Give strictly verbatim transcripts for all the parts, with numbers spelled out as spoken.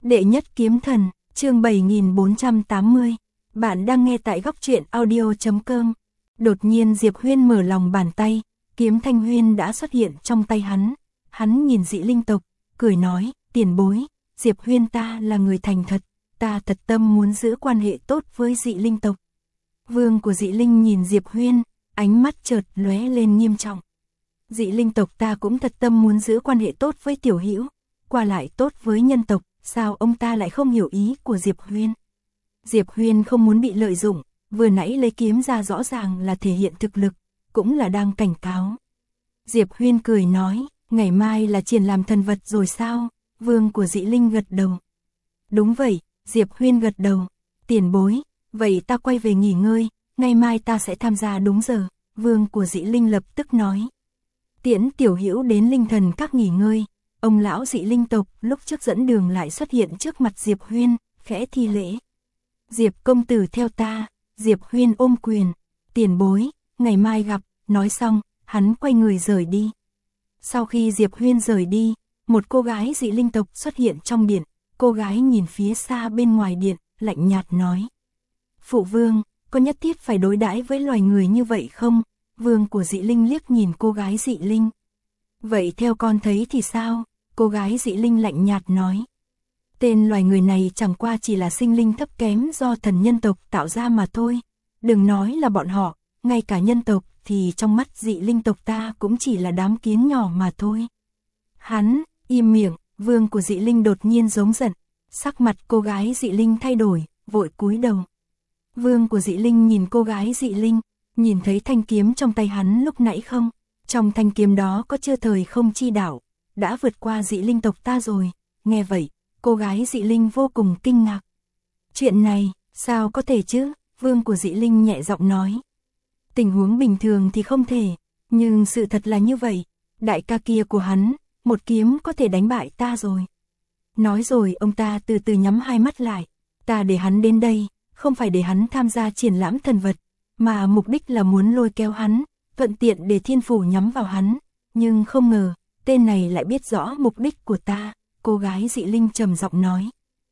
Đệ nhất kiếm thần, chương bảy nghìn bốn trăm tám mươi. Bạn đang nghe tại góc truyện audio chấm com. Đột nhiên Diệp Huyên mở lòng bàn tay, kiếm thanh huyên đã xuất hiện trong tay hắn. Hắn nhìn Dị Linh tộc, cười nói, tiền bối, Diệp Huyên ta là người thành thật, ta thật tâm muốn giữ quan hệ tốt với Dị Linh tộc. Vương của Dị Linh nhìn Diệp Huyên, ánh mắt chợt lóe lên nghiêm trọng. Dị Linh tộc ta cũng thật tâm muốn giữ quan hệ tốt với Tiểu Hữu, qua lại tốt với nhân tộc, sao ông ta lại không hiểu ý của Diệp Huyên? Diệp Huyên không muốn bị lợi dụng, vừa nãy lấy kiếm ra rõ ràng là thể hiện thực lực, cũng là đang cảnh cáo. Diệp Huyên cười nói, ngày mai là triển làm thần vật rồi sao? Vương của Dị Linh gật đầu. Đúng vậy, Diệp Huyên gật đầu. Tiền bối, vậy ta quay về nghỉ ngơi, ngày mai ta sẽ tham gia đúng giờ. Vương của Dị Linh lập tức nói. Tiễn Tiểu Hữu đến Linh Thần các nghỉ ngơi. Ông lão Dị Linh tộc lúc trước dẫn đường lại xuất hiện trước mặt Diệp Huyên, khẽ thi lễ. Diệp công tử theo ta. Diệp Huyên ôm quyền. Tiền bối, ngày mai gặp. Nói xong, hắn quay người rời đi. Sau khi Diệp Huyên rời đi, một cô gái Dị Linh tộc xuất hiện trong điện. Cô gái nhìn phía xa bên ngoài điện, lạnh nhạt nói. Phụ vương, có nhất thiết phải đối đãi với loài người như vậy không? Vương của Dị Linh liếc nhìn cô gái Dị Linh. Vậy theo con thấy thì sao? Cô gái Dị Linh lạnh nhạt nói. Tên loài người này chẳng qua chỉ là sinh linh thấp kém do thần nhân tộc tạo ra mà thôi. Đừng nói là bọn họ, ngay cả nhân tộc thì trong mắt Dị Linh tộc ta cũng chỉ là đám kiến nhỏ mà thôi. Hắn, im miệng. Vương của Dị Linh đột nhiên giống giận. Sắc mặt cô gái Dị Linh thay đổi, vội cúi đầu. Vương của Dị Linh nhìn cô gái Dị Linh, nhìn thấy thanh kiếm trong tay hắn lúc nãy không? Trong thanh kiếm đó có chưa thời không chi đạo, đã vượt qua Dị Linh tộc ta rồi. Nghe vậy, cô gái Dị Linh vô cùng kinh ngạc. Chuyện này, sao có thể chứ? Vương của Dị Linh nhẹ giọng nói. Tình huống bình thường thì không thể, nhưng sự thật là như vậy. Đại ca kia của hắn, một kiếm có thể đánh bại ta rồi. Nói rồi ông ta từ từ nhắm hai mắt lại. Ta để hắn đến đây, không phải để hắn tham gia triển lãm thần vật, mà mục đích là muốn lôi kéo hắn, thuận tiện để thiên phủ nhắm vào hắn. Nhưng không ngờ, tên này lại biết rõ mục đích của ta. Cô gái Dị Linh trầm giọng nói.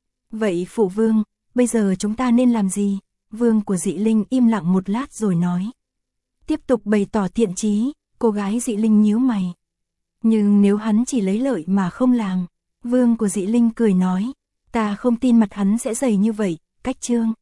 Vậy phụ vương, bây giờ chúng ta nên làm gì? Vương của Dị Linh im lặng một lát rồi nói. Tiếp tục bày tỏ thiện chí. Cô gái Dị Linh nhíu mày. Nhưng nếu hắn chỉ lấy lợi mà không làm, Vương của Dị Linh cười nói, ta không tin mặt hắn sẽ dày như vậy. Cách chương.